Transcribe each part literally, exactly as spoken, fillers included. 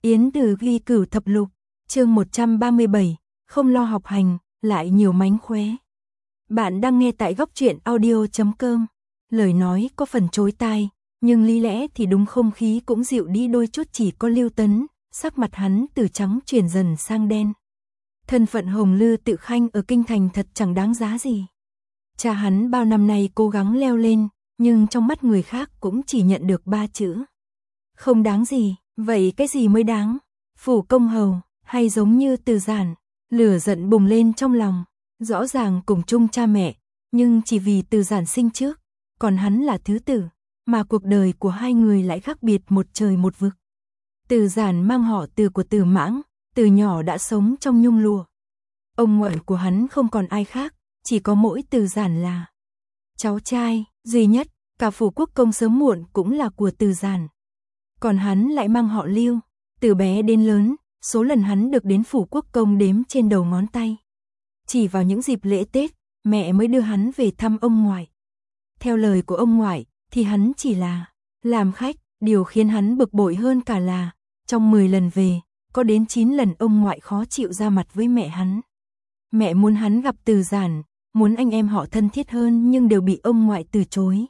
Yến Từ ghi cửu thập lục, chương một trăm ba mươi bảy, không lo học hành, lại nhiều mánh khóe. Bạn đang nghe tại góc truyện audio chấm com. Lời nói có phần chối tai, nhưng lý lẽ thì đúng không khí cũng dịu đi đôi chút, chỉ có Lưu Tấn, sắc mặt hắn từ trắng chuyển dần sang đen. Thân phận Hồng Lư Tự Khanh ở kinh thành thật chẳng đáng giá gì. Cha hắn bao năm nay cố gắng leo lên, nhưng trong mắt người khác cũng chỉ nhận được ba chữ. Không đáng gì, vậy cái gì mới đáng? Phủ công hầu, hay giống như Từ Giản? Lửa giận bùng lên trong lòng, rõ ràng cùng chung cha mẹ, nhưng chỉ vì Từ Giản sinh trước, còn hắn là thứ tử, mà cuộc đời của hai người lại khác biệt một trời một vực. Từ Giản mang họ Từ của Từ Mãng, từ nhỏ đã sống trong nhung lụa. Ông ngoại của hắn không còn ai khác, chỉ có mỗi Từ Giản là cháu trai duy nhất, cả phủ quốc công sớm muộn cũng là của Từ Giản. Còn hắn lại mang họ Lưu, từ bé đến lớn, số lần hắn được đến phủ quốc công đếm trên đầu ngón tay. Chỉ vào những dịp lễ Tết, mẹ mới đưa hắn về thăm ông ngoại. Theo lời của ông ngoại, thì hắn chỉ là làm khách, điều khiến hắn bực bội hơn cả là, trong mười lần về, có đến chín lần ông ngoại khó chịu ra mặt với mẹ hắn. Mẹ muốn hắn gặp Từ Giản, muốn anh em họ thân thiết hơn, nhưng đều bị ông ngoại từ chối.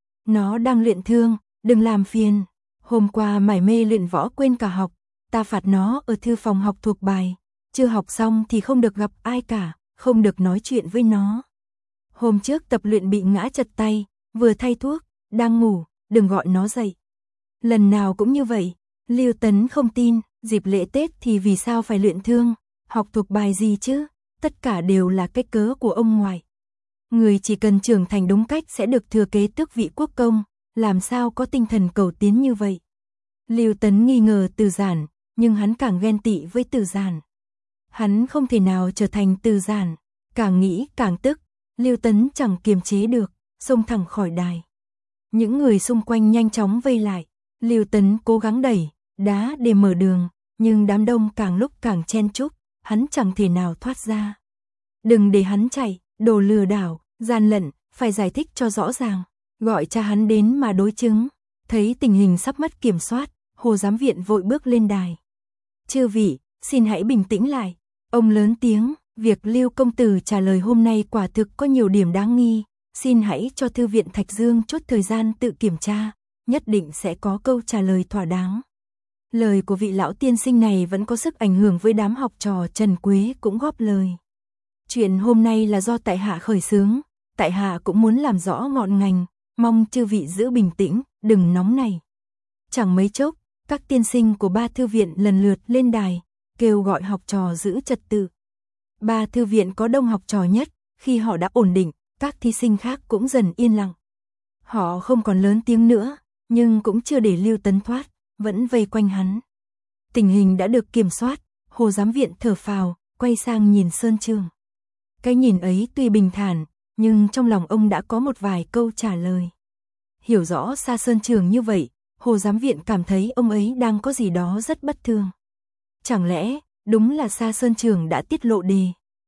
Nó đang luyện thương, đừng làm phiền. Hôm qua mải mê luyện võ quên cả học, ta phạt nó ở thư phòng học thuộc bài, chưa học xong thì không được gặp ai cả, không được nói chuyện với nó. Hôm trước tập luyện bị ngã chật tay, vừa thay thuốc, đang ngủ, đừng gọi nó dậy. Lần nào cũng như vậy. Lưu Tấn không tin, dịp lễ Tết thì vì sao phải luyện thương, học thuộc bài gì chứ, tất cả đều là cái cớ của ông ngoại. Người chỉ cần trưởng thành đúng cách sẽ được thừa kế tước vị quốc công, làm sao có tinh thần cầu tiến như vậy. Lưu Tấn nghi ngờ Từ Giản, nhưng hắn càng ghen tị với Từ Giản. Hắn không thể nào trở thành Từ Giản, càng nghĩ càng tức, Lưu Tấn chẳng kiềm chế được, xông thẳng khỏi đài. Những người xung quanh nhanh chóng vây lại, Lưu Tấn cố gắng đẩy, đá để mở đường, nhưng đám đông càng lúc càng chen chúc, hắn chẳng thể nào thoát ra. Đừng để hắn chạy, đồ lừa đảo, gian lận, phải giải thích cho rõ ràng. Gọi cha hắn đến mà đối chứng. Thấy tình hình sắp mất kiểm soát, Hồ Giám Viện vội bước lên đài. Chư vị, xin hãy bình tĩnh lại. Ông lớn tiếng, việc Lưu công tử trả lời hôm nay quả thực có nhiều điểm đáng nghi. Xin hãy cho Thư viện Thạch Dương chốt thời gian tự kiểm tra, nhất định sẽ có câu trả lời thỏa đáng. Lời của vị lão tiên sinh này vẫn có sức ảnh hưởng với đám học trò. Trần Quế cũng góp lời. Chuyện hôm nay là do tại hạ khởi xướng, tại hạ cũng muốn làm rõ ngọn ngành, mong chư vị giữ bình tĩnh, đừng nóng này. Chẳng mấy chốc, các tiên sinh của ba thư viện lần lượt lên đài, kêu gọi học trò giữ trật tự. Ba thư viện có đông học trò nhất, khi họ đã ổn định, các thí sinh khác cũng dần yên lặng. Họ không còn lớn tiếng nữa, nhưng cũng chưa để Lưu Tấn thoát, vẫn vây quanh hắn. Tình hình đã được kiểm soát, Hồ Giám Viện thở phào, quay sang nhìn Sơn Trường. Cái nhìn ấy tuy bình thản, nhưng trong lòng ông đã có một vài câu trả lời. Hiểu rõ Sa Sơn Trường như vậy, Hồ Giám Viện cảm thấy ông ấy đang có gì đó rất bất thường. Chẳng lẽ, đúng là Sa Sơn Trường đã tiết lộ đề?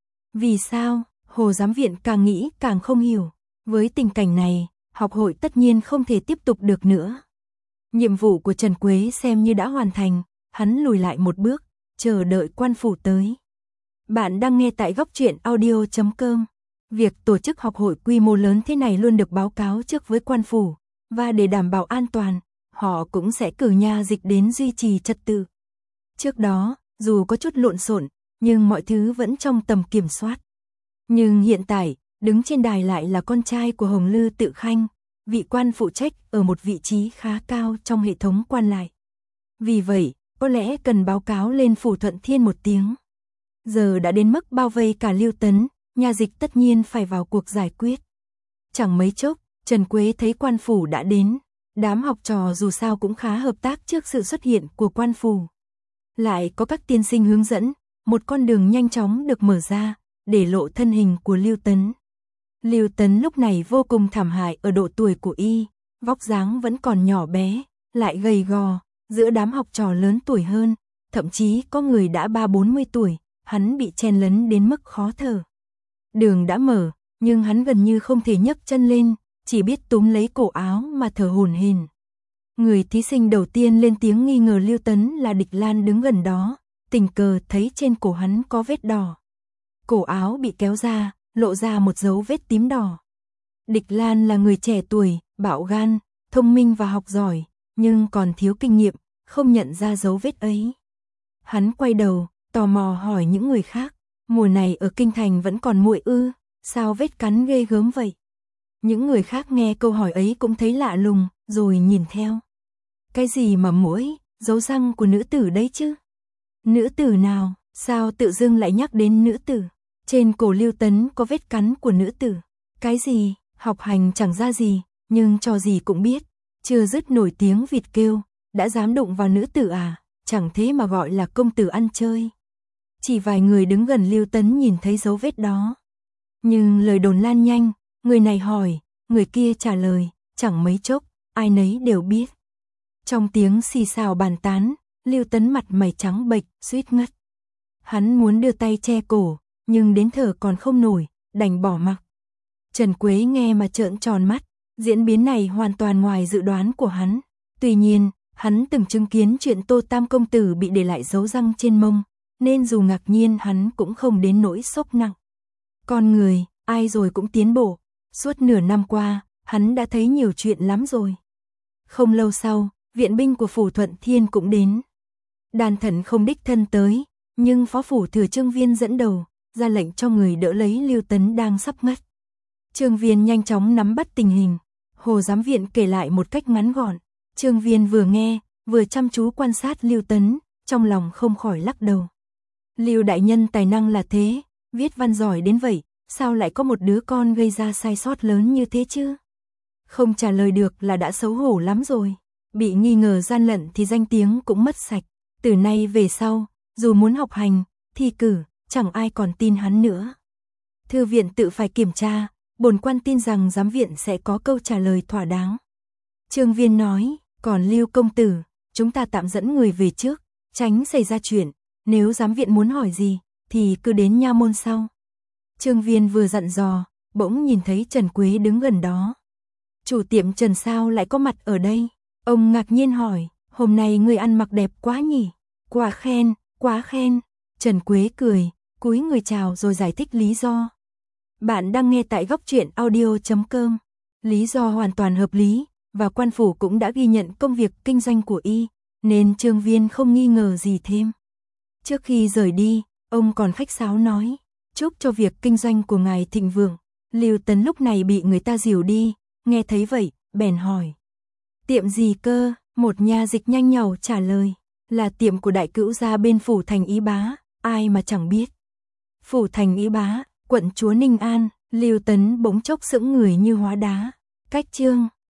Vì sao? Hồ Giám Viện càng nghĩ càng không hiểu. Với tình cảnh này, học hội tất nhiên không thể tiếp tục được nữa. Nhiệm vụ của Trần Quế xem như đã hoàn thành, hắn lùi lại một bước, chờ đợi quan phủ tới. Bạn đang nghe tại góc truyện audio chấm com. Việc tổ chức học hội quy mô lớn thế này luôn được báo cáo trước với quan phủ, và để đảm bảo an toàn, họ cũng sẽ cử nha dịch đến duy trì trật tự. Trước đó, dù có chút lộn xộn, nhưng mọi thứ vẫn trong tầm kiểm soát. Nhưng hiện tại, đứng trên đài lại là con trai của Hồng Lư Tự Khanh, vị quan phụ trách ở một vị trí khá cao trong hệ thống quan lại. Vì vậy, có lẽ cần báo cáo lên phủ Thuận Thiên một tiếng. Giờ đã đến mức bao vây cả Lưu Tấn, nha dịch tất nhiên phải vào cuộc giải quyết. Chẳng mấy chốc, Trần Quế thấy quan phủ đã đến. Đám học trò dù sao cũng khá hợp tác trước sự xuất hiện của quan phủ. Lại có các tiên sinh hướng dẫn, một con đường nhanh chóng được mở ra, để lộ thân hình của Lưu Tấn. Lưu Tấn lúc này vô cùng thảm hại ở độ tuổi của y, vóc dáng vẫn còn nhỏ bé, lại gầy gò, giữa đám học trò lớn tuổi hơn, thậm chí có người đã ba bốn mươi tuổi, hắn bị chen lấn đến mức khó thở. Đường đã mở, nhưng hắn gần như không thể nhấc chân lên, chỉ biết túm lấy cổ áo mà thở hổn hển. Người thí sinh đầu tiên lên tiếng nghi ngờ Lưu Tấn là Địch Lan đứng gần đó, tình cờ thấy trên cổ hắn có vết đỏ. Cổ áo bị kéo ra, lộ ra một dấu vết tím đỏ. Địch Lan là người trẻ tuổi, bạo gan, thông minh và học giỏi, nhưng còn thiếu kinh nghiệm, không nhận ra dấu vết ấy. Hắn quay đầu, tò mò hỏi những người khác, mùa này ở Kinh Thành vẫn còn muội ư, sao vết cắn ghê gớm vậy? Những người khác nghe câu hỏi ấy cũng thấy lạ lùng, rồi nhìn theo. Cái gì mà muỗi, dấu răng của nữ tử đấy chứ? Nữ tử nào, sao tự dưng lại nhắc đến nữ tử? Trên cổ Lưu Tấn có vết cắn của nữ tử. Cái gì, học hành chẳng ra gì, nhưng trò gì cũng biết. Chưa dứt nổi tiếng vịt kêu, đã dám đụng vào nữ tử à, chẳng thế mà gọi là công tử ăn chơi. Chỉ vài người đứng gần Lưu Tấn nhìn thấy dấu vết đó. Nhưng lời đồn lan nhanh, người này hỏi, người kia trả lời, chẳng mấy chốc, ai nấy đều biết. Trong tiếng xì xào bàn tán, Lưu Tấn mặt mày trắng bệch, suýt ngất. Hắn muốn đưa tay che cổ, nhưng đến thở còn không nổi, đành bỏ mặc. Trần Quế nghe mà trợn tròn mắt, diễn biến này hoàn toàn ngoài dự đoán của hắn. Tuy nhiên, hắn từng chứng kiến chuyện Tô Tam công tử bị để lại dấu răng trên mông, nên dù ngạc nhiên hắn cũng không đến nỗi sốc nặng. Con người, ai rồi cũng tiến bộ, suốt nửa năm qua, hắn đã thấy nhiều chuyện lắm rồi. Không lâu sau, viện binh của phủ Thuận Thiên cũng đến. Đan Thần không đích thân tới, nhưng phó phủ thừa Trương Viên dẫn đầu, ra lệnh cho người đỡ lấy Lưu Tấn đang sắp ngất. Trương Viên nhanh chóng nắm bắt tình hình, Hồ giám viện kể lại một cách ngắn gọn. Trương Viên vừa nghe, vừa chăm chú quan sát Lưu Tấn, trong lòng không khỏi lắc đầu. Lưu đại nhân tài năng là thế, viết văn giỏi đến vậy, sao lại có một đứa con gây ra sai sót lớn như thế chứ? Không trả lời được là đã xấu hổ lắm rồi. Bị nghi ngờ gian lận thì danh tiếng cũng mất sạch. Từ nay về sau, dù muốn học hành, thi cử, chẳng ai còn tin hắn nữa. Thư viện tự phải kiểm tra, bổn quan tin rằng giám viện sẽ có câu trả lời thỏa đáng. Trương Viên nói, còn Lưu công tử, chúng ta tạm dẫn người về trước, tránh xảy ra chuyện. Nếu giám viện muốn hỏi gì, thì cứ đến nha môn sau. Trương Viên vừa dặn dò, bỗng nhìn thấy Trần Quế đứng gần đó. Chủ tiệm Trần sao lại có mặt ở đây? Ông ngạc nhiên hỏi, hôm nay người ăn mặc đẹp quá nhỉ? Quá khen, quá khen. Trần Quế cười, cúi người chào rồi giải thích lý do. Bạn đang nghe tại góc truyện audio chấm com. Lý do hoàn toàn hợp lý, và quan phủ cũng đã ghi nhận công việc kinh doanh của y, nên Trương Viên không nghi ngờ gì thêm. Trước khi rời đi, ông còn khách sáo nói, chúc cho việc kinh doanh của ngài thịnh vượng. Lưu Tấn lúc này bị người ta dìu đi, nghe thấy vậy, bèn hỏi. Tiệm gì cơ? Một nha dịch nhanh nhảu trả lời, là tiệm của đại cữu gia bên phủ thành Ý Bá, ai mà chẳng biết. Phủ thành Ý Bá, quận chúa Ninh An. Lưu Tấn bỗng chốc sững người như hóa đá. Cách chương